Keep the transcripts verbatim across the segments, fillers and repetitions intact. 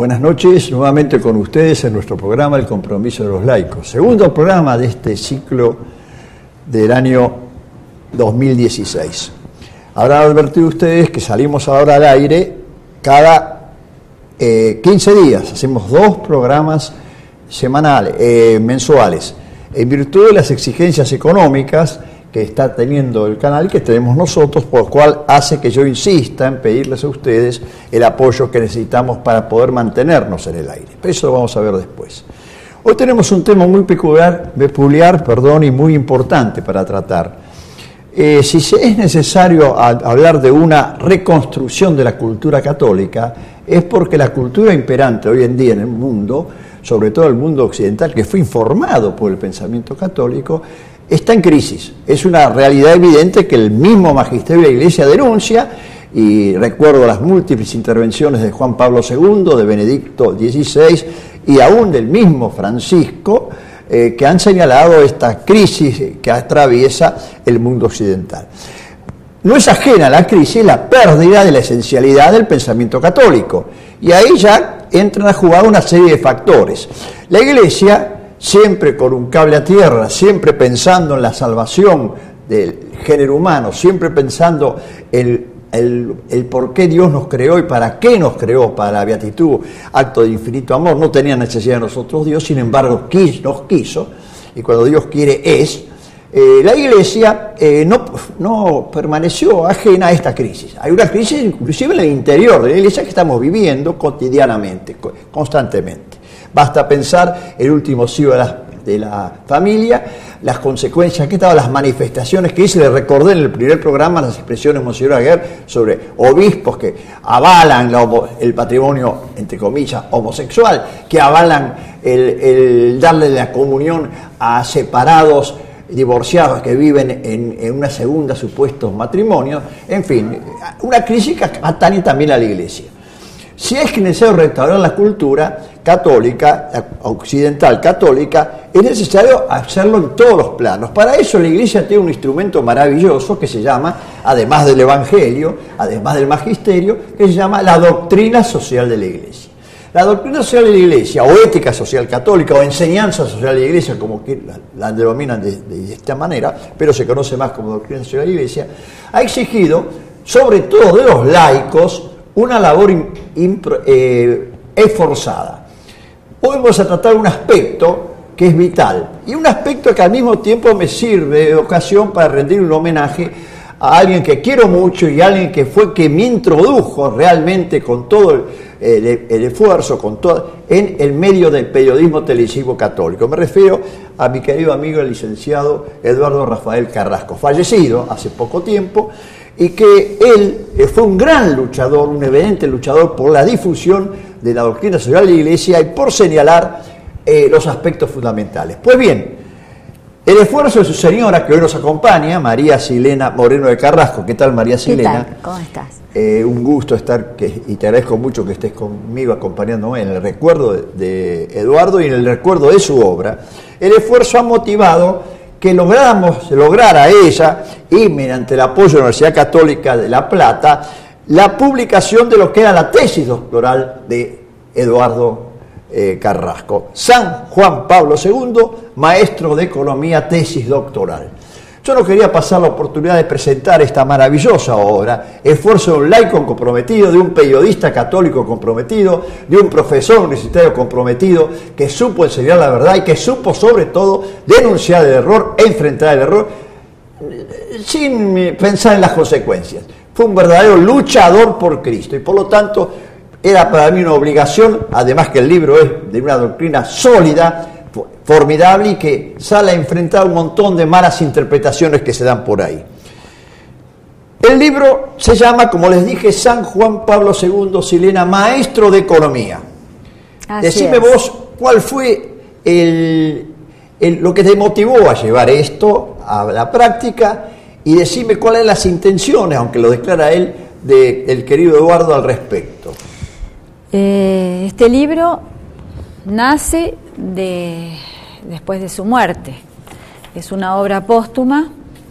Buenas noches, nuevamente con ustedes en nuestro programa El Compromiso de los Laicos. Segundo programa de este ciclo del año dos mil dieciséis. Habrán advertido ustedes que salimos ahora al aire cada eh, quince días. Hacemos dos programas semanales, eh, mensuales, en virtud de las exigencias económicas que está teniendo el canal y que tenemos nosotros, por lo cual hace que yo insista en pedirles a ustedes el apoyo que necesitamos para poder mantenernos en el aire. Pero eso lo vamos a ver después. Hoy tenemos un tema muy peculiar, peculiar perdón, y muy importante para tratar. Eh, si es necesario a, hablar de una reconstrucción de la cultura católica, es porque la cultura imperante hoy en día en el mundo, sobre todo el mundo occidental, que fue informado por el pensamiento católico, está en crisis. Es una realidad evidente que el mismo magisterio de la Iglesia denuncia, y recuerdo las múltiples intervenciones de Juan Pablo segundo, de Benedicto dieciséis y aún del mismo Francisco, eh, que han señalado esta crisis que atraviesa el mundo occidental. No es ajena a la crisis la pérdida de la esencialidad del pensamiento católico, y ahí ya entran a jugar una serie de factores. La Iglesia, siempre con un cable a tierra, siempre pensando en la salvación del género humano, siempre pensando en el, el por qué Dios nos creó y para qué nos creó, para la beatitud, acto de infinito amor, no tenía necesidad de nosotros Dios, sin embargo quis, nos quiso, y cuando Dios quiere es, eh, la Iglesia eh, no, no permaneció ajena a esta crisis. Hay una crisis inclusive en el interior de la Iglesia que estamos viviendo cotidianamente, constantemente. Basta pensar el último siglo de la, de la familia, las consecuencias que estaban, las manifestaciones que hice, les recordé en el primer programa las expresiones de Monseñor Aguer sobre obispos que avalan la, el patrimonio, entre comillas, homosexual, que avalan el, el darle la comunión a separados, divorciados que viven en, en una segunda supuestos matrimonios, en fin, una crisis que atañe también a la Iglesia. Si es que es necesario restaurar la cultura católica, occidental católica, es necesario hacerlo en todos los planos. Para eso la Iglesia tiene un instrumento maravilloso que se llama, además del Evangelio, además del Magisterio, que se llama la doctrina social de la Iglesia. La doctrina social de la Iglesia, o ética social católica, o enseñanza social de la Iglesia, como que la, la denominan de, de esta manera, pero se conoce más como doctrina social de la Iglesia, ha exigido, sobre todo de los laicos, una labor impro, eh, esforzada. Hoy vamos a tratar un aspecto que es vital y un aspecto que al mismo tiempo me sirve de ocasión para rendir un homenaje a alguien que quiero mucho y a alguien que fue que me introdujo realmente con todo el, el, el esfuerzo, con todo, en el medio del periodismo televisivo católico. Me refiero a mi querido amigo el licenciado Eduardo Rafael Carrasco, fallecido hace poco tiempo, y que él fue un gran luchador, un evidente luchador por la difusión de la doctrina social de la Iglesia y por señalar eh, los aspectos fundamentales. Pues bien, el esfuerzo de su señora, que hoy nos acompaña, María Silena Moreno de Carrasco. ¿Qué tal, María Silena? ¿Qué tal? ¿Cómo estás? Eh, un gusto estar, que, y te agradezco mucho que estés conmigo acompañándome en el recuerdo de, de Eduardo y en el recuerdo de su obra. El esfuerzo ha motivado que logramos, lograra ella, y mediante el apoyo de la Universidad Católica de La Plata, la publicación de lo que era la tesis doctoral de Eduardo eh, Carrasco. San Juan Pablo segundo, maestro de Economía, tesis doctoral. Yo no quería pasar la oportunidad de presentar esta maravillosa obra, esfuerzo de un laico comprometido, de un periodista católico comprometido, de un profesor universitario comprometido, que supo enseñar la verdad y que supo sobre todo denunciar el error, enfrentar el error, sin pensar en las consecuencias. Fue un verdadero luchador por Cristo y por lo tanto era para mí una obligación, además que el libro es de una doctrina sólida, formidable y que sale a enfrentar un montón de malas interpretaciones que se dan por ahí. El libro se llama, como les dije, San Juan Pablo segundo, Silena, maestro de Economía. Así Decime es. Vos, ¿cuál fue el, el, lo que te motivó a llevar esto a la práctica? Y decime cuáles eran las intenciones, aunque lo declara él, de, del querido Eduardo al respecto. Eh, este libro nace de, después de su muerte. Es una obra póstuma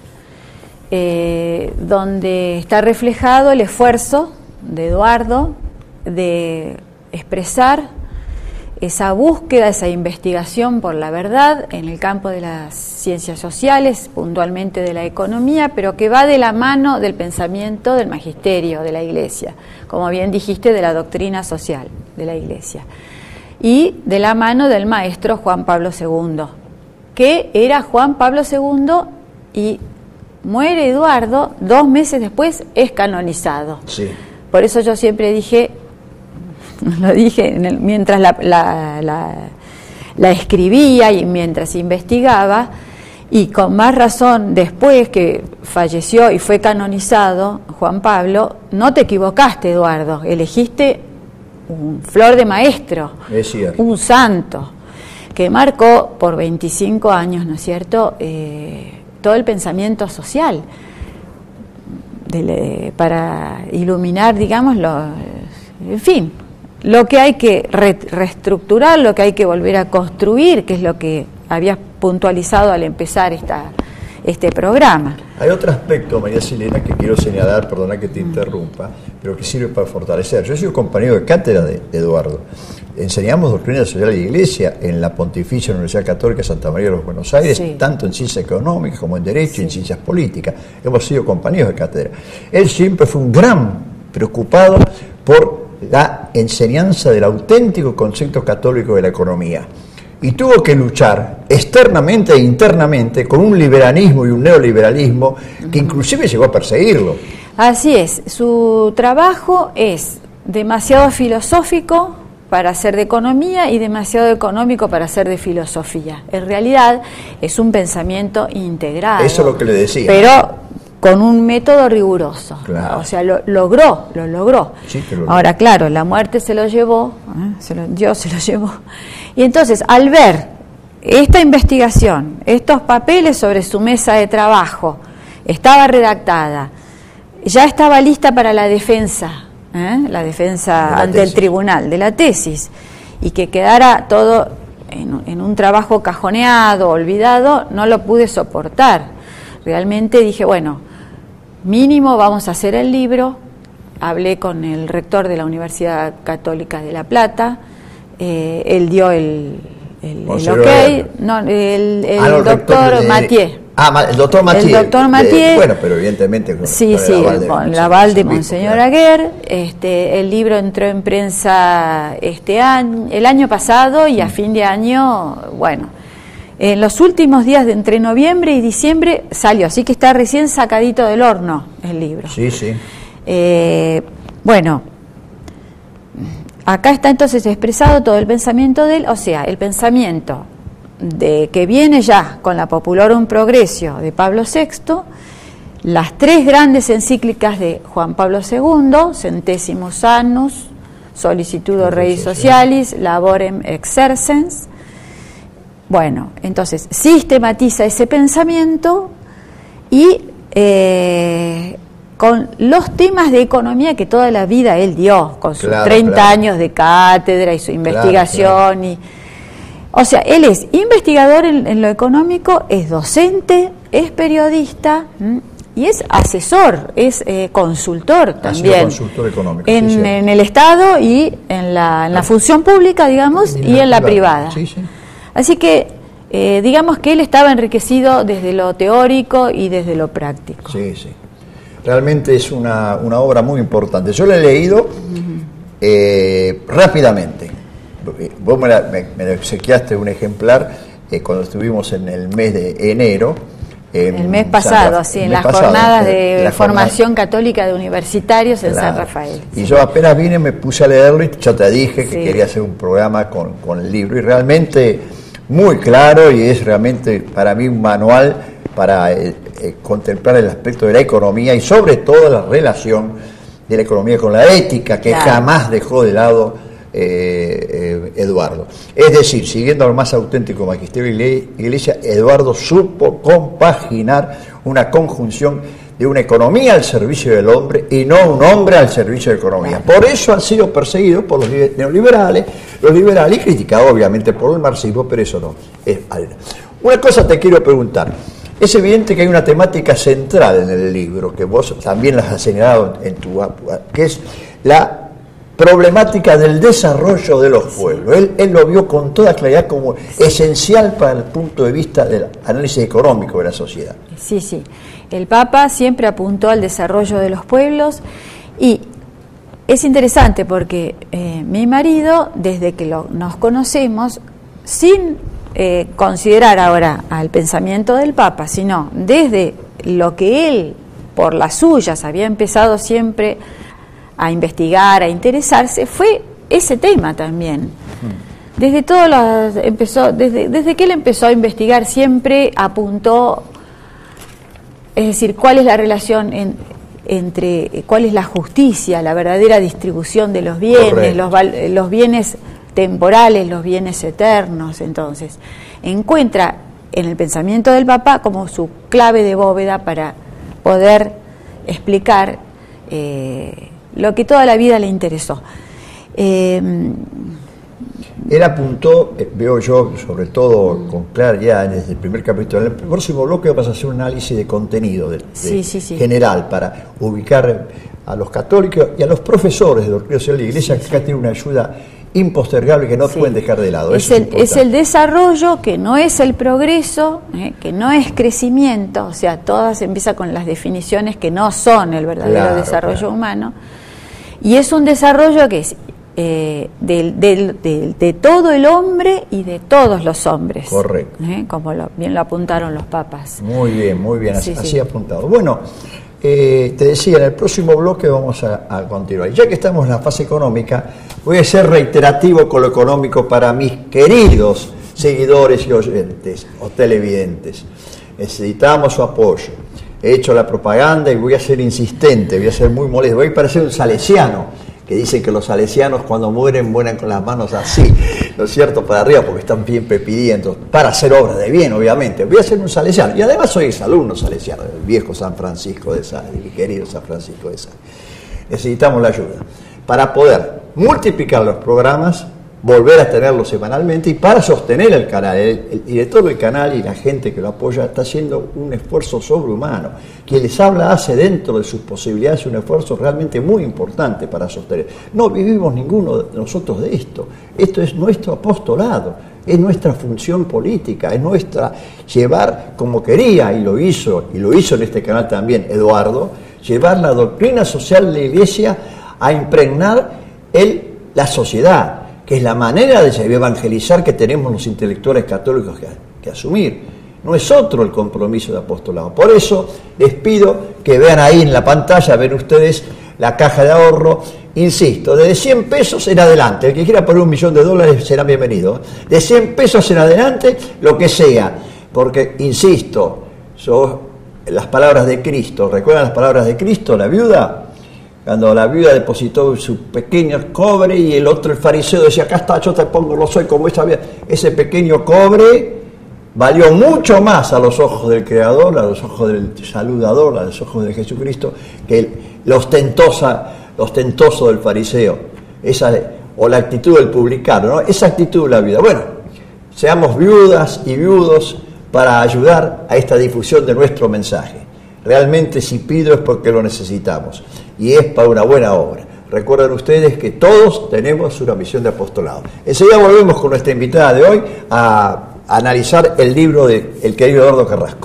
eh, donde está reflejado el esfuerzo de Eduardo de expresar esa búsqueda, esa investigación por la verdad en el campo de las ciencias sociales, puntualmente de la economía, pero que va de la mano del pensamiento del magisterio de la Iglesia, como bien dijiste, de la doctrina social de la Iglesia, y de la mano del maestro Juan Pablo segundo, que era Juan Pablo segundo y muere Eduardo, dos meses después es canonizado. Sí. Por eso yo siempre dije, lo dije en el, mientras la, la, la, la escribía y mientras investigaba, y con más razón después que falleció y fue canonizado Juan Pablo, no te equivocaste, Eduardo, elegiste un flor de maestro, es cierto, un santo, que marcó por veinticinco años, ¿no es cierto?, eh, todo el pensamiento social, de le, para iluminar, digamos, lo, en fin, lo que hay que re, reestructurar, lo que hay que volver a construir, que es lo que habías puntualizado al empezar esta, este programa. Hay otro aspecto, María Silena, que quiero señalar, perdona que te interrumpa, pero que sirve para fortalecer. Yo he sido compañero de cátedra de, de Eduardo. Enseñamos doctrina social de la Iglesia en la Pontificia Universidad Católica Santa María de los Buenos Aires, sí, tanto en ciencias económicas como en Derecho, sí, y en ciencias políticas. Hemos sido compañeros de cátedra. Él siempre fue un gran preocupado por la enseñanza del auténtico concepto católico de la economía. Y tuvo que luchar externamente e internamente con un liberalismo y un neoliberalismo que inclusive llegó a perseguirlo. Así es, su trabajo es demasiado filosófico para ser de economía y demasiado económico para ser de filosofía. En realidad es un pensamiento integrado. Eso es lo que le decía. Pero con un método riguroso. Claro. O sea, lo logró, lo logró. Sí, que lo Ahora, claro, la muerte se lo llevó, ¿eh? se lo, Dios se lo llevó. Y entonces, al ver esta investigación, estos papeles sobre su mesa de trabajo, estaba redactada, ya estaba lista para la defensa, ¿eh? la defensa ante tesis. el tribunal de la tesis, y que quedara todo en, en un trabajo cajoneado, olvidado, no lo pude soportar. Realmente dije, bueno, mínimo vamos a hacer el libro. Hablé con el rector de la Universidad Católica de La Plata, eh, él dio el, el, el ok, no, el, el ah, no, doctor Mathieu. Ah, el doctor Mathieu. El doctor Mathieu. Bueno, pero evidentemente con, sí, con sí, el aval de, con el aval de Monseñor Aguer. Este, el libro entró en prensa este año, el año pasado, y a mm. fin de año, bueno, en los últimos días de entre noviembre y diciembre salió, así que está recién sacadito del horno el libro. Sí, sí. Eh, bueno, acá está entonces expresado todo el pensamiento de él, o sea, el pensamiento de que viene ya con la Populorum Progressio de Pablo sexto, las tres grandes encíclicas de Juan Pablo segundo, Centésimos Annus, Solicitudo Rei Socialis, Laborem Exercens. Bueno, entonces sistematiza ese pensamiento y eh, con los temas de economía que toda la vida él dio, con sus claro, treinta claro. años de cátedra y su investigación. Claro, claro. Y, o sea, él es investigador en, en lo económico, es docente, es periodista ¿m? y es asesor, es eh, consultor también. Consultor económico. En, sí, sí. en el Estado y en la, en la función pública, digamos, y, y en la privada. Sí, sí. Así que, eh, digamos que él estaba enriquecido desde lo teórico y desde lo práctico. Sí, sí. Realmente es una, una obra muy importante. Yo la he leído uh-huh. eh, rápidamente. Vos me, la, me, me obsequiaste un ejemplar eh, cuando estuvimos en el mes de enero. El mes pasado, San, sí, en las pasado, jornadas de la formación jornada. católica de universitarios en claro. San Rafael. Y sí. yo apenas vine, me puse a leerlo y ya te dije que sí. quería hacer un programa con, con el libro. Y realmente muy claro, y es realmente para mí un manual para eh, eh, contemplar el aspecto de la economía y sobre todo la relación de la economía con la ética, que claro. jamás dejó de lado eh, eh, Eduardo. Es decir, siguiendo al más auténtico magisterio de la Iglesia, Eduardo supo compaginar una conjunción de una economía al servicio del hombre y no un hombre al servicio de la economía. Por eso han sido perseguidos por los neoliberales, los liberales, y criticados obviamente por el marxismo, pero eso no es algo. Una cosa te quiero preguntar. Es evidente que hay una temática central en el libro, que vos también las has señalado en tu, que es la problemática del desarrollo de los pueblos. Él, él lo vio con toda claridad como esencial para el punto de vista del análisis económico de la sociedad. Sí, sí. El Papa siempre apuntó al desarrollo de los pueblos y es interesante porque eh, mi marido, desde que lo, nos conocemos, sin eh, considerar ahora al pensamiento del Papa, sino desde lo que él, por las suyas, había empezado siempre a investigar, a interesarse, fue ese tema también. Desde todo lo, empezó, desde, desde que él empezó a investigar, siempre apuntó, es decir, cuál es la relación en, entre, cuál es la justicia, la verdadera distribución de los bienes, los, los bienes temporales, los bienes eternos. Entonces, encuentra en el pensamiento del Papa como su clave de bóveda para poder explicar eh, lo que toda la vida le interesó. Eh, Él apuntó, eh, veo yo, sobre todo con claridad desde el primer capítulo. En el próximo bloque vamos a hacer un análisis de contenido de, de sí, sí, sí. general para ubicar a los católicos y a los profesores de doctrina social de la Iglesia, sí, sí. que acá tienen una ayuda impostergable que no sí. pueden dejar de lado. Es, Eso el, es, es el desarrollo, que no es el progreso, eh, que no es crecimiento, o sea, todas empieza con las definiciones que no son el verdadero claro, desarrollo claro. humano, y es un desarrollo que es eh, del, del, del, de todo el hombre y de todos los hombres. Correcto. Eh, como lo, bien lo apuntaron los papas. Muy bien, muy bien, así, sí, así sí. apuntado. Bueno, Eh, te decía, en el próximo bloque vamos a, a continuar. Ya que estamos en la fase económica, voy a ser reiterativo con lo económico para mis queridos seguidores y oyentes o televidentes. Necesitamos su apoyo. He hecho la propaganda y voy a ser insistente, voy a ser muy molesto. Voy a parecer un salesiano, que dicen que los salesianos cuando mueren mueren con las manos así, ¿no es cierto?, para arriba, porque están siempre pidiendo, para hacer obras de bien, obviamente. Voy a ser un salesiano, y además soy exalumno salesiano, del viejo San Francisco de Sales, mi querido San Francisco de Sales. Necesitamos la ayuda para poder multiplicar los programas, volver a tenerlos semanalmente, y para sostener el canal. El, el director del canal y la gente que lo apoya está haciendo un esfuerzo sobrehumano. Quien les habla hace dentro de sus posibilidades un esfuerzo realmente muy importante para sostener. No vivimos ninguno de nosotros de esto. Esto es nuestro apostolado, es nuestra función política, es nuestra llevar, como quería, y lo hizo, y lo hizo en este canal también Eduardo, llevar la doctrina social de la Iglesia a impregnar el, la sociedad, que es la manera de evangelizar que tenemos los intelectuales católicos que, que asumir. No es otro el compromiso de apostolado. Por eso les pido que vean ahí en la pantalla, ven ustedes la caja de ahorro, insisto, desde cien pesos en adelante, el que quiera poner un millón de dólares será bienvenido, de cien pesos en adelante, lo que sea, porque, insisto, son las palabras de Cristo. ¿Recuerdan las palabras de Cristo? La viuda, cuando la viuda depositó su pequeño cobre y el otro, el fariseo, decía, acá está, yo te pongo, lo soy como esa viuda. Ese pequeño cobre valió mucho más a los ojos del Creador, a los ojos del saludador, a los ojos de Jesucristo, que el, la ostentosa, lo ostentoso del fariseo, esa, o la actitud del publicano, ¿no? Esa actitud de la vida. Bueno, seamos viudas y viudos para ayudar a esta difusión de nuestro mensaje. Realmente, si pido es porque lo necesitamos, y es para una buena obra. Recuerden ustedes que todos tenemos una misión de apostolado. Enseguida volvemos con nuestra invitada de hoy a analizar el libro de el querido Eduardo Carrasco.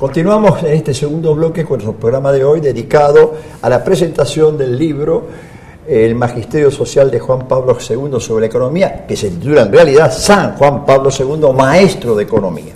Continuamos en este segundo bloque con nuestro programa de hoy dedicado a la presentación del libro El Magisterio Social de Juan Pablo segundo sobre la economía, que se titula en realidad San Juan Pablo segundo, Maestro de Economía.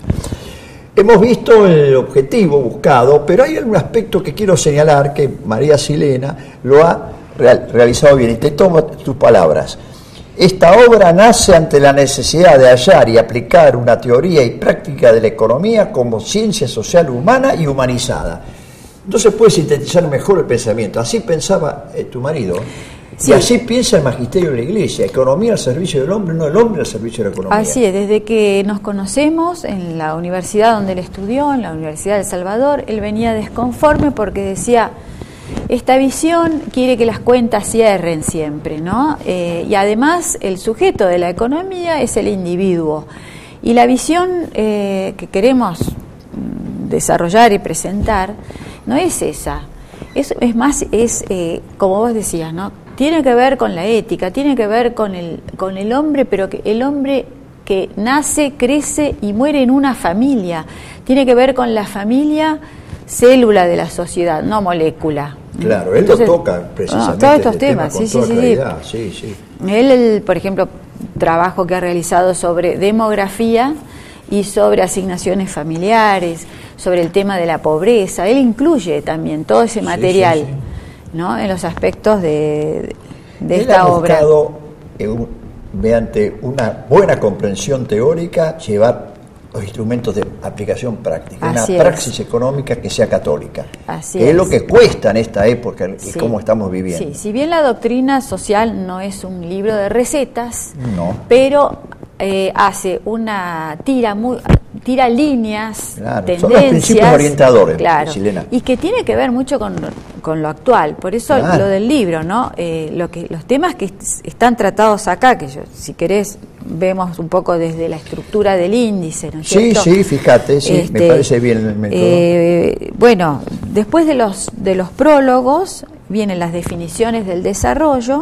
Hemos visto el objetivo buscado, pero hay algún aspecto que quiero señalar que María Silena lo ha real, realizado bien. Y te tomo tus palabras. Esta obra nace ante la necesidad de hallar y aplicar una teoría y práctica de la economía como ciencia social humana y humanizada. Entonces puede sintetizar mejor el pensamiento. Así pensaba eh, tu marido. Sí. Y así piensa el magisterio de la Iglesia, economía al servicio del hombre, no el hombre al servicio de la economía. Así es, desde que nos conocemos en la universidad donde él estudió, en la Universidad de El Salvador, él venía desconforme porque decía, esta visión quiere que las cuentas cierren siempre, ¿no? Eh, y además el sujeto de la economía es el individuo. Y la visión eh, que queremos desarrollar y presentar no es esa, es, es más, es eh, como vos decías, ¿no? Tiene que ver con la ética, tiene que ver con el, con el hombre, pero que el hombre que nace, crece y muere en una familia. Tiene que ver con la familia, célula de la sociedad, no molécula. Claro, él Entonces, lo toca precisamente. No, todos estos temas, tema sí, sí, sí, sí. Él, el, por ejemplo, trabajo que ha realizado sobre demografía y sobre asignaciones familiares, sobre el tema de la pobreza, él incluye también todo ese material, sí, sí, sí. ¿no? En los aspectos de, de él esta ha obra. buscado, eh, un, mediante una buena comprensión teórica, llevar los instrumentos de aplicación práctica, Así una es. praxis económica que sea católica. Así que es. es lo que cuesta en esta época y sí. cómo estamos viviendo. Sí, si bien la doctrina social no es un libro de recetas, no. pero eh, hace una tira muy tira líneas, claro, tendencias, son los principios orientadores, claro, Silena. y que tiene que ver mucho con, con lo actual. Por eso claro. lo del libro, ¿no? Eh, lo que los temas que están tratados acá, que yo, si querés, vemos un poco desde la estructura del índice, ¿no es sí, cierto? Sí, fíjate, sí, este, me parece bien el método. Eh, bueno, después de los de los prólogos vienen las definiciones del desarrollo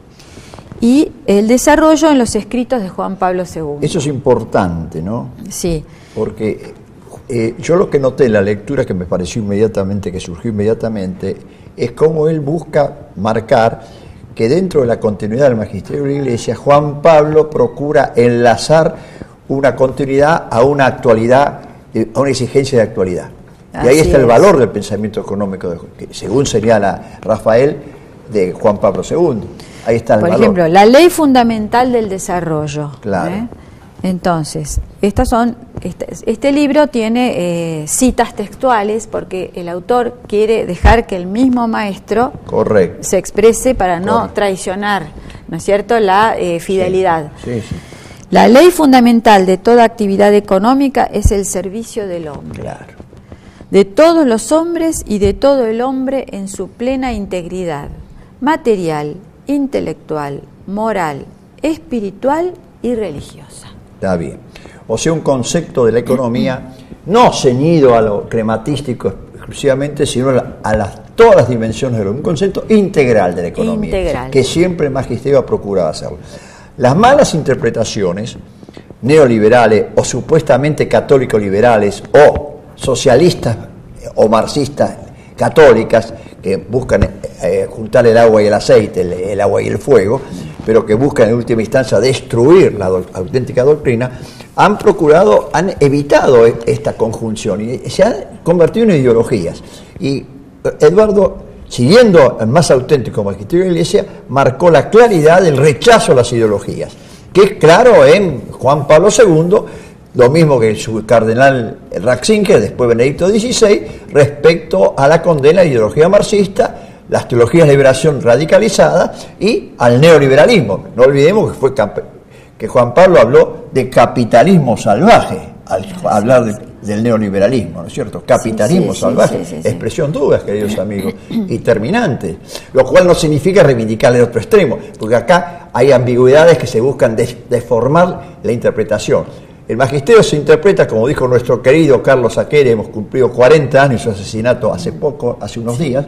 y el desarrollo en los escritos de Juan Pablo segundo. Eso es importante, ¿no? Sí. Porque eh, yo lo que noté en la lectura, que me pareció inmediatamente, que surgió inmediatamente, es cómo él busca marcar que dentro de la continuidad del magisterio de la Iglesia, Juan Pablo procura enlazar una continuidad a una actualidad, a una exigencia de actualidad. Y ahí Así está el es. valor del pensamiento económico, de, que según señala Rafael, de Juan Pablo segundo. Ahí está el Por valor. ejemplo, la ley fundamental del desarrollo. Claro. ¿eh? Entonces, estas son, este, este libro tiene eh, citas textuales porque el autor quiere dejar que el mismo maestro Correcto. se exprese para no Correcto. traicionar, ¿no es cierto?, la eh, fidelidad. Sí, sí, sí. La ley fundamental de toda actividad económica es el servicio del hombre. Claro. De todos los hombres y de todo el hombre en su plena integridad, material, intelectual, moral, espiritual y religiosa. Está bien. O sea, un concepto de la economía no ceñido a lo crematístico exclusivamente, sino a, la, a las, todas las dimensiones de lo, un concepto integral de la economía, integral. Que siempre el magisterio ha procurado hacerlo. Las malas interpretaciones neoliberales o supuestamente católico-liberales o socialistas o marxistas católicas que buscan eh, juntar el agua y el aceite, el, el agua y el fuego, pero que buscan en última instancia destruir la do, auténtica doctrina, han procurado, han evitado esta conjunción y se han convertido en ideologías. Y Eduardo, siguiendo el más auténtico magisterio de la Iglesia, marcó la claridad del rechazo a las ideologías, que es claro en Juan Pablo segundo, lo mismo que su cardenal Ratzinger, después Benedicto dieciséis, respecto a la condena a la ideología marxista, las teologías de liberación radicalizada y al neoliberalismo. No olvidemos que fue que Juan Pablo habló de capitalismo salvaje al hablar de, del neoliberalismo, ¿no es cierto? Capitalismo sí, sí, salvaje, sí, sí, sí. expresión duras, queridos amigos, y terminante, lo cual no significa reivindicar el otro extremo, porque acá hay ambigüedades que se buscan des, deformar la interpretación. El magisterio se interpreta, como dijo nuestro querido Carlos Aquere, hemos cumplido cuarenta años de su asesinato hace poco, hace unos días,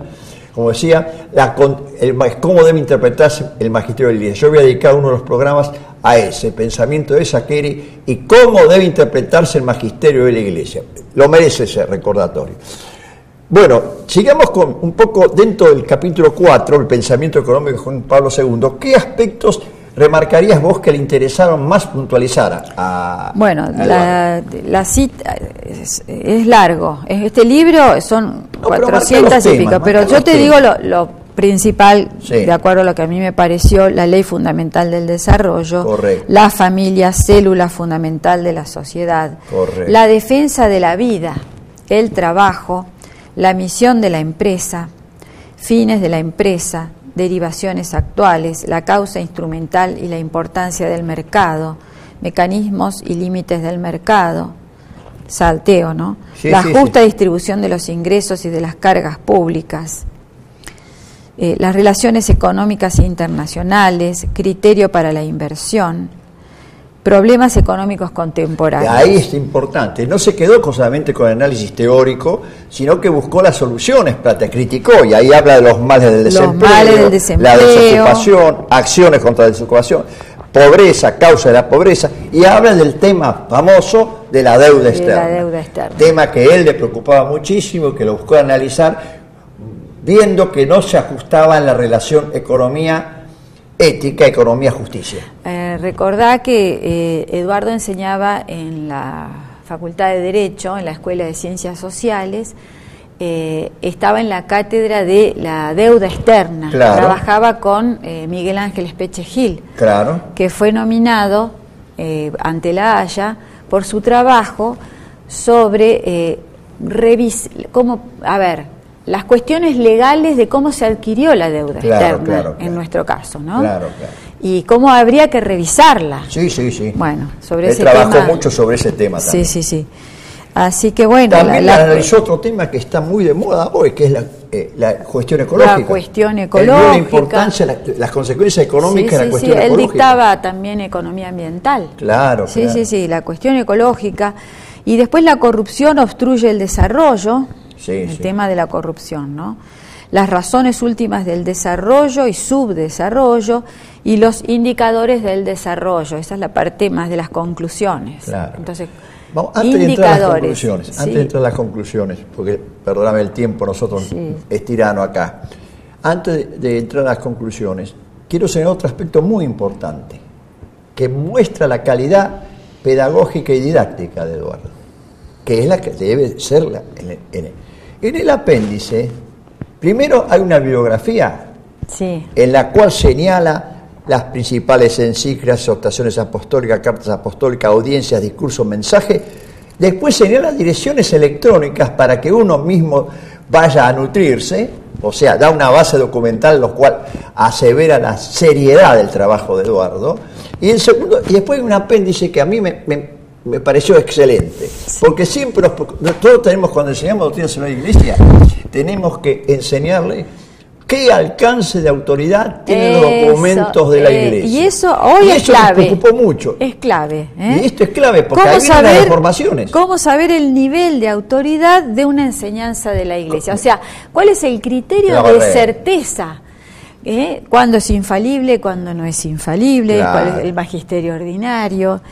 como decía, la, el, cómo debe interpretarse el magisterio de la Iglesia. Yo voy a dedicar uno de los programas a ese pensamiento de Saccheri y cómo debe interpretarse el magisterio de la Iglesia. Lo merece ese recordatorio. Bueno, sigamos con un poco dentro del capítulo cuatro, el pensamiento económico de Juan Pablo segundo. ¿Qué aspectos remarcarías vos que le interesaron más puntualizar a Bueno, a la, la cita es, es largo. Este libro son no, cuatrocientas y pico, pero yo te digo lo, lo principal, sí. de acuerdo a lo que a mí me pareció, la ley fundamental del desarrollo, correcto. La familia, célula fundamental de la sociedad, correcto. La defensa de la vida, el trabajo, la misión de la empresa, fines de la empresa, derivaciones actuales, la causa instrumental y la importancia del mercado, mecanismos y límites del mercado, salteo, ¿no? Sí, la sí, justa sí. distribución de los ingresos y de las cargas públicas, eh, las relaciones económicas e internacionales, criterio para la inversión, problemas económicos contemporáneos. Ahí es importante, no se quedó solamente con el análisis teórico, sino que buscó las soluciones, plata, criticó, y ahí habla de los males del desempleo, los males del desempleo, la desocupación, acciones contra la desocupación, pobreza, causa de la pobreza, y habla del tema famoso de la deuda de externa. La deuda externa. Tema que él le preocupaba muchísimo, que lo buscó analizar, viendo que no se ajustaba en la relación economía ética, economía, justicia. Eh, recordá que eh, Eduardo enseñaba en la Facultad de Derecho, en la Escuela de Ciencias Sociales, eh, estaba en la cátedra de la deuda externa, claro. Trabajaba con eh, Miguel Ángel Espeche Gil, claro. que fue nominado eh, ante la Haya por su trabajo sobre eh, revis cómo, a ver, las cuestiones legales de cómo se adquirió la deuda claro, externa, claro, en claro. nuestro caso, ¿no? Claro, claro. Y cómo habría que revisarla. Sí, sí, sí. Bueno, sobre Él ese trabajó tema. mucho sobre ese tema también. Sí, sí, sí. Así que bueno. También la, la, analizó otro tema que está muy de moda hoy, que es la, eh, la cuestión ecológica. La cuestión Él ecológica. vio la importancia, la, las consecuencias económicas sí, de sí, la cuestión sí. Él ecológica. dictaba también economía ambiental. Claro, Sí, claro. sí, sí, la cuestión ecológica. Y después la corrupción obstruye el desarrollo. Sí, el sí. tema de la corrupción, ¿no? Las razones últimas del desarrollo y subdesarrollo y los indicadores del desarrollo. Esa es la parte más de las conclusiones. Claro. Entonces, Vamos, antes de entrar a las indicadores. conclusiones, Sí. antes de entrar a las conclusiones, porque perdóname el tiempo, nosotros Sí. es tirano acá. Antes de, de entrar a las conclusiones, quiero señalar otro aspecto muy importante, que muestra la calidad pedagógica y didáctica de Eduardo, que es la que debe ser la, en, el, en, el, en el apéndice. Primero hay una bibliografía Sí. en la cual señala las principales encíclicas, exhortaciones apostólicas, cartas apostólicas, audiencias, discursos, mensajes. Después señala direcciones electrónicas para que uno mismo vaya a nutrirse, o sea, da una base documental, lo cual asevera la seriedad del trabajo de Eduardo. Y el segundo, y después hay un apéndice que a mí me, me, me pareció excelente, porque siempre nos, todos tenemos, cuando enseñamos doctrinas en la Iglesia, tenemos que enseñarle qué alcance de autoridad tienen Eso, los documentos de la eh, Iglesia. y eso hoy y es eso clave. nos preocupó mucho. Es clave. ¿eh? Y esto es clave, porque ¿Cómo ahí vienen las saber, deformaciones. ¿Cómo saber el nivel de autoridad de una enseñanza de la Iglesia? O sea, ¿cuál es el criterio La de barrera. certeza? ¿Eh? ¿Cuándo es infalible? ¿Cuándo no es infalible? Claro. ¿Cuál es el magisterio ordinario?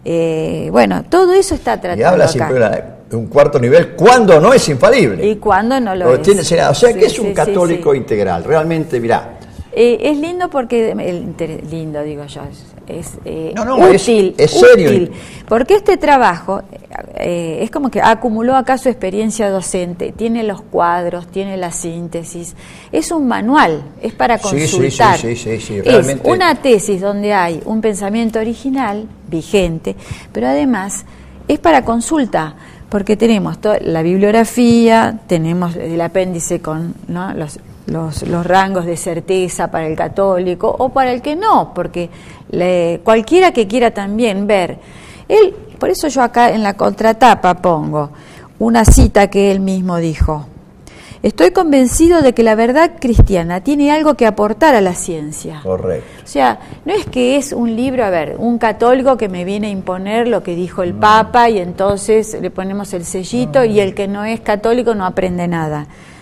Eh, bueno, todo eso está tratado Y habla acá. siempre de un cuarto nivel, cuando no es infalible. ¿Y cuándo no lo Porque es? tiene- será- o sea que Sí, es un sí, sí, católico sí. integral. Realmente, mirá, Eh, es lindo porque, el, inter- lindo digo yo, es, es eh, No, no, útil, es- es serio. útil, porque este trabajo eh, es como que acumuló acá su experiencia docente, tiene los cuadros, tiene la síntesis, es un manual, es para Sí, sí, consultar, sí, sí, sí, sí, es realmente. una tesis donde hay un pensamiento original, vigente, pero además es para consulta, porque tenemos toda la bibliografía, tenemos el apéndice con, ¿no?, los, los, los rangos de certeza para el católico o para el que no, porque le, cualquiera que quiera también ver. Él, por eso yo acá en la contratapa pongo una cita que él mismo dijo. Estoy convencido de que la verdad cristiana tiene algo que aportar a la ciencia. correcto. O sea, no es que es un libro, a ver, un católico que me viene a imponer lo que dijo el Papa y entonces le ponemos el sellito y el que no es católico no aprende nada.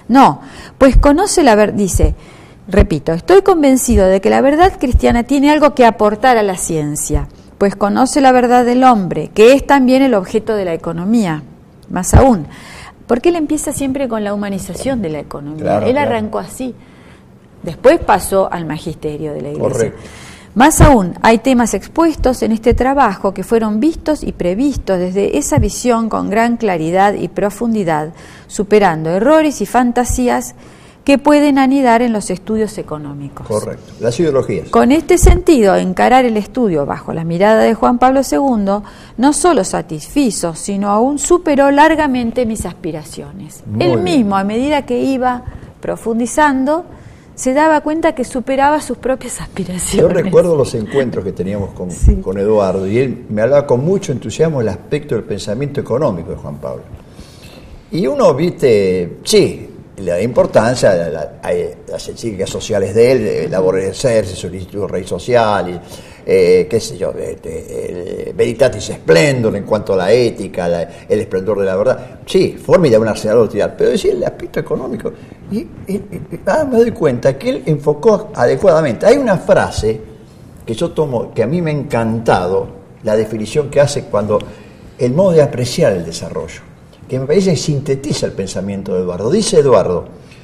No, pues conoce la verdad, dice, repito, estoy convencido de que la verdad cristiana tiene algo que aportar a la ciencia, pues conoce la verdad del hombre, que es también el objeto de la economía, más aún, porque él empieza siempre con la humanización de la economía, claro, él claro. arrancó así, después pasó al magisterio de la Iglesia. Correcto. Más aún, hay temas expuestos en este trabajo que fueron vistos y previstos desde esa visión con gran claridad y profundidad, superando errores y fantasías que pueden anidar en los estudios económicos. Correcto, las ideologías. Con este sentido, encarar el estudio bajo la mirada de Juan Pablo segundo no solo satisfizo, sino aún superó largamente mis aspiraciones. Muy Él bien. mismo, a medida que iba profundizando, se daba cuenta que superaba sus propias aspiraciones. Yo recuerdo los encuentros que teníamos con, Sí. con Eduardo, y él me hablaba con mucho entusiasmo del aspecto del pensamiento económico de Juan Pablo. Y uno, viste, sí, la importancia, la, la, hay las encíclicas sociales de él, de Laborecerse, su Instituto Rey Social, y, eh, qué sé yo, este, el Veritatis Splendor en cuanto a la ética, la, el esplendor de la verdad. Sí, formidable un arsenal de tirar, pero decir el aspecto económico. Y, y, y ahora me doy cuenta que él enfocó adecuadamente. Hay una frase que yo tomo, que a mí me ha encantado, la definición que hace cuando el modo de apreciar el desarrollo, que me parece que sintetiza el pensamiento de Eduardo. Dice Eduardo: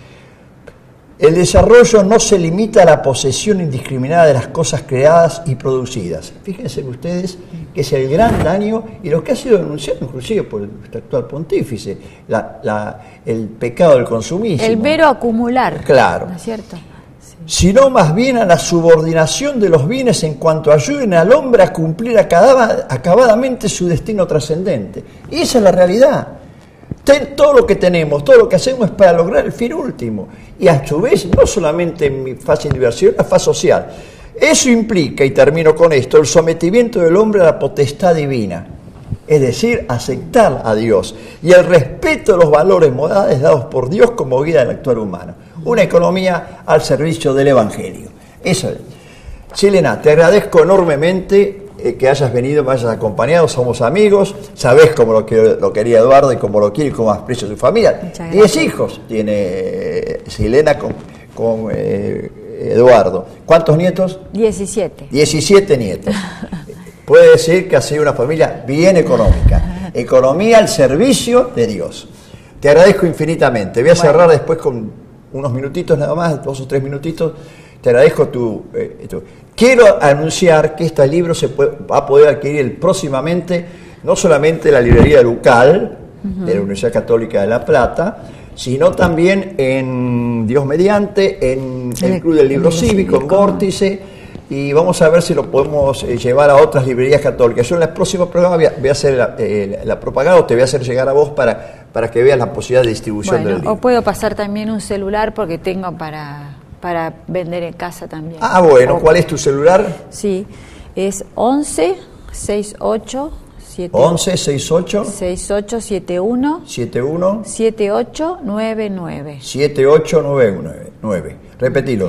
el desarrollo no se limita a la posesión indiscriminada de las cosas creadas y producidas. Fíjense ustedes que es el gran daño y lo que ha sido denunciado inclusive por el actual pontífice, la, la, el pecado del consumismo. El mero acumular. Claro. ¿No es cierto? Sí. Sino más bien a la subordinación de los bienes en cuanto ayuden al hombre a cumplir acabada, acabadamente su destino trascendente. Y esa es la realidad. Ten, todo lo que tenemos, todo lo que hacemos es para lograr el fin último. Y a su vez, no solamente en mi fase individual, la fase social. Eso implica, y termino con esto, el sometimiento del hombre a la potestad divina. Es decir, aceptar a Dios y el respeto de los valores morales dados por Dios como guía del actuar humano. Una economía al servicio del Evangelio. Eso es. Silena, te agradezco enormemente eh, que hayas venido, me hayas acompañado, somos amigos, sabés cómo lo, que, lo quería Eduardo y cómo lo quiere y cómo aprecia su familia. Diez hijos tiene eh, Silena con, con eh, Eduardo. ¿Cuántos nietos? Diecisiete. Diecisiete nietos. Puede decir que ha sido una familia bien económica. Economía al servicio de Dios. Te agradezco infinitamente. Voy a bueno. cerrar después con unos minutitos nada más, dos o tres minutitos. Te agradezco tu, eh, tu... Quiero anunciar que este libro se puede, va a poder adquirir próximamente, no solamente en la librería local uh-huh. de la Universidad Católica de La Plata, sino también en Dios mediante, en el, el Club del Libro Cívico, en Vórtice, y vamos a ver si lo podemos eh, llevar a otras librerías católicas. Yo en el próximo programa voy a, voy a hacer la, eh, la propaganda, o te voy a hacer llegar a vos para, para que veas la posibilidad de distribución bueno, del libro. O puedo pasar también un celular porque tengo para, para vender en casa también. Ah, bueno, o, ¿cuál es tu celular? Sí, es once sesenta y ocho siete once sesenta y ocho sesenta y ocho setenta y uno setenta y uno setenta y ocho noventa y nueve setenta y ocho noventa y nueve. Repetilo.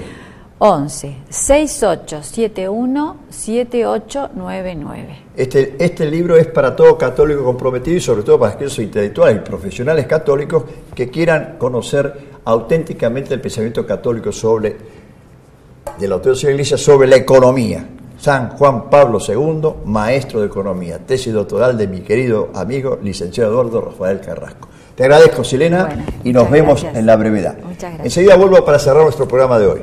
once sesenta y ocho setenta y uno setenta y ocho noventa y nueve. Este, este libro es para todo católico comprometido y sobre todo para aquellos intelectuales y profesionales católicos que quieran conocer auténticamente el pensamiento católico sobre de la ortodoxia de la Iglesia sobre la economía. San Juan Pablo segundo, maestro de economía, tesis doctoral de mi querido amigo licenciado Eduardo Rafael Carrasco. Te agradezco, Silena, bueno, y nos vemos gracias. En la brevedad. Muchas gracias. Enseguida vuelvo para cerrar nuestro programa de hoy.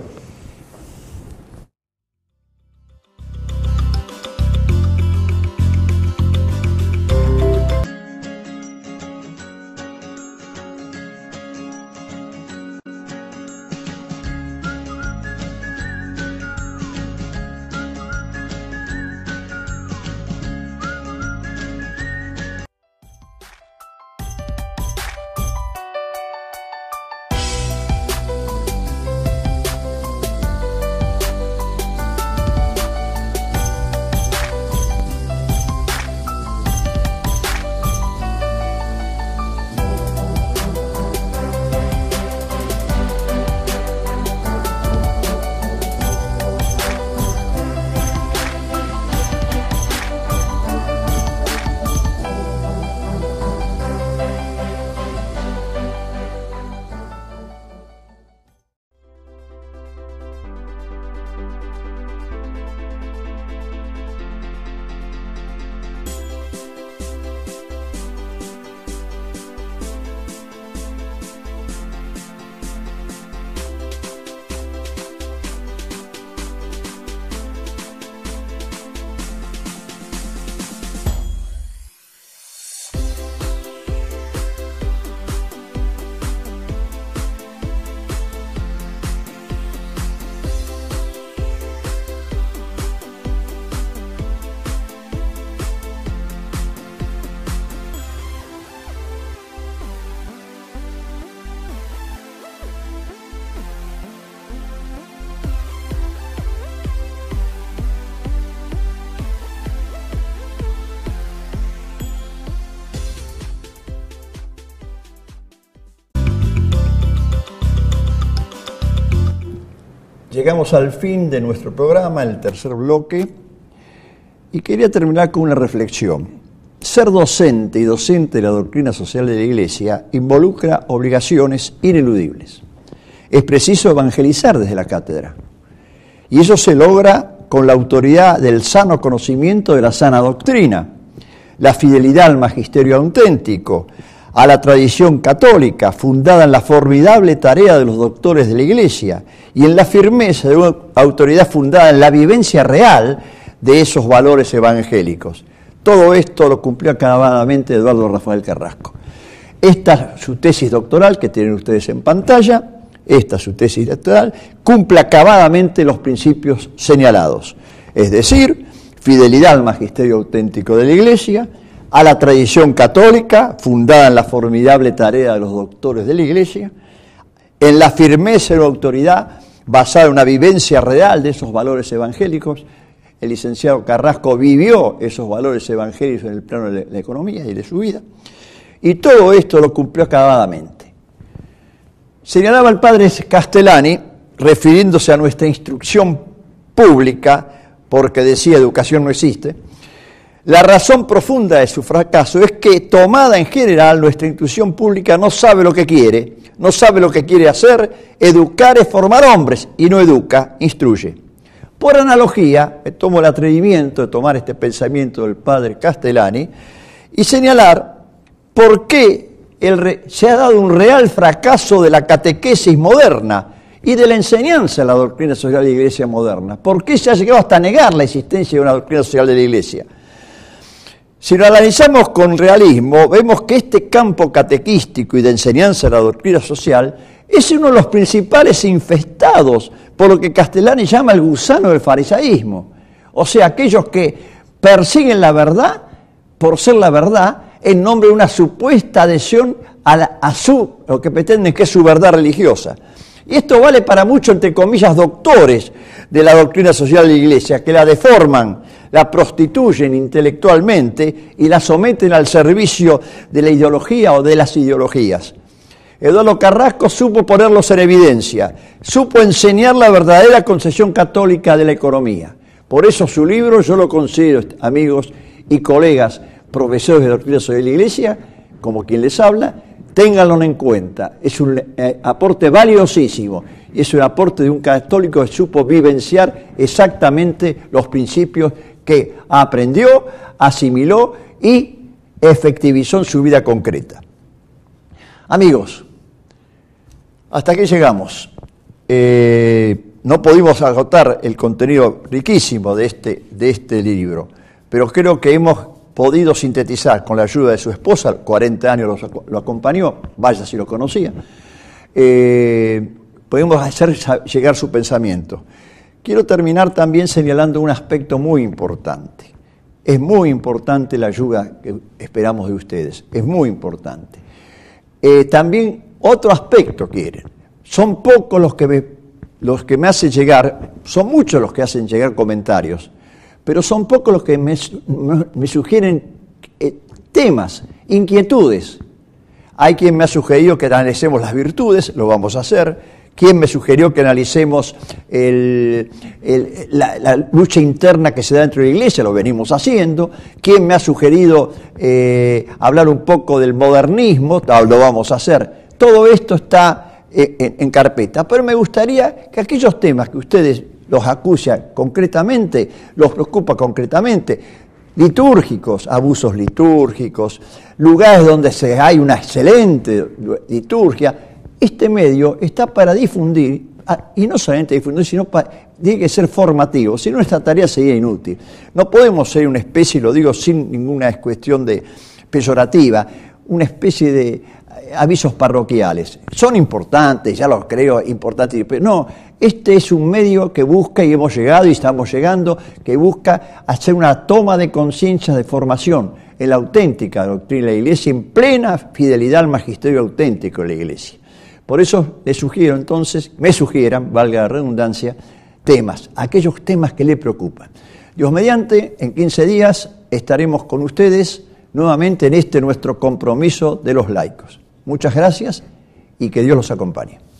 Llegamos al fin de nuestro programa, el tercer bloque, y quería terminar con una reflexión. Ser docente y docente de la doctrina social de la Iglesia involucra obligaciones ineludibles. Es preciso evangelizar desde la cátedra, y eso se logra con la autoridad del sano conocimiento de la sana doctrina, la fidelidad al magisterio auténtico, a la tradición católica, fundada en la formidable tarea de los doctores de la Iglesia y en la firmeza de una autoridad fundada en la vivencia real de esos valores evangélicos. Todo esto lo cumplió acabadamente Eduardo Rafael Carrasco. Esta es su tesis doctoral que tienen ustedes en pantalla, esta es su tesis doctoral, cumple acabadamente los principios señalados, es decir, fidelidad al magisterio auténtico de la Iglesia, a la tradición católica, fundada en la formidable tarea de los doctores de la Iglesia, en la firmeza de la autoridad basada en una vivencia real de esos valores evangélicos. El licenciado Carrasco vivió esos valores evangélicos en el plano de la economía y de su vida, y todo esto lo cumplió acabadamente. Señalaba el padre Castellani, refiriéndose a nuestra instrucción pública, porque decía educación no existe, la razón profunda de su fracaso es que, tomada en general, nuestra institución pública no sabe lo que quiere, no sabe lo que quiere hacer. Educar es formar hombres, y no educa, instruye. Por analogía, me tomo el atrevimiento de tomar este pensamiento del padre Castellani y señalar por qué el re- se ha dado un real fracaso de la catequesis moderna y de la enseñanza de la doctrina social de la Iglesia moderna. ¿Por qué se ha llegado hasta negar la existencia de una doctrina social de la Iglesia? Si lo analizamos con realismo, vemos que este campo catequístico y de enseñanza de la doctrina social es uno de los principales infestados por lo que Castellani llama el gusano del farisaísmo. O sea, aquellos que persiguen la verdad por ser la verdad en nombre de una supuesta adhesión a, la, a su, lo que pretenden que es su verdad religiosa. Y esto vale para muchos, entre comillas, doctores de la doctrina social de la Iglesia, que la deforman, la prostituyen intelectualmente y la someten al servicio de la ideología o de las ideologías. Eduardo Carrasco supo ponerlos en evidencia, supo enseñar la verdadera concepción católica de la economía. Por eso su libro, yo lo considero, amigos y colegas, profesores de doctrina social de la Iglesia, como quien les habla, ténganlo en cuenta. Es un eh, aporte valiosísimo y es un aporte de un católico que supo vivenciar exactamente los principios que aprendió, asimiló y efectivizó en su vida concreta. Amigos, hasta aquí llegamos. Eh, no pudimos agotar el contenido riquísimo de este, de este libro, pero creo que hemos podido sintetizar con la ayuda de su esposa, cuarenta años lo, lo acompañó, vaya si lo conocía, eh, podemos hacer llegar su pensamiento. Quiero terminar también señalando un aspecto muy importante. Es muy importante la ayuda que esperamos de ustedes, es muy importante. Eh, también otro aspecto quieren. Son pocos los que, me, los que me hacen llegar, son muchos los que hacen llegar comentarios, pero son pocos los que me, me sugieren eh, temas, inquietudes. Hay quien me ha sugerido que analicemos las virtudes, lo vamos a hacer. ¿Quién me sugirió que analicemos el, el, la, la lucha interna que se da dentro de la Iglesia? Lo venimos haciendo. ¿Quién me ha sugerido eh, hablar un poco del modernismo? Lo vamos a hacer. Todo esto está eh, en, en carpeta. Pero me gustaría que aquellos temas que ustedes los acusan concretamente, los preocupa concretamente, litúrgicos, abusos litúrgicos, lugares donde se, hay una excelente liturgia. Este medio está para difundir, y no solamente difundir, sino para, tiene que ser formativo, si no esta tarea sería inútil. No podemos ser una especie, lo digo sin ninguna cuestión de peyorativa, una especie de avisos parroquiales. Son importantes, ya los creo importantes, pero no, este es un medio que busca, y hemos llegado y estamos llegando, que busca hacer una toma de conciencia de formación en la auténtica doctrina de la Iglesia, en plena fidelidad al magisterio auténtico de la Iglesia. Por eso les sugiero entonces, me sugieran, valga la redundancia, temas, aquellos temas que le preocupan. Dios mediante, en quince días estaremos con ustedes nuevamente en este nuestro compromiso de los laicos. Muchas gracias y que Dios los acompañe.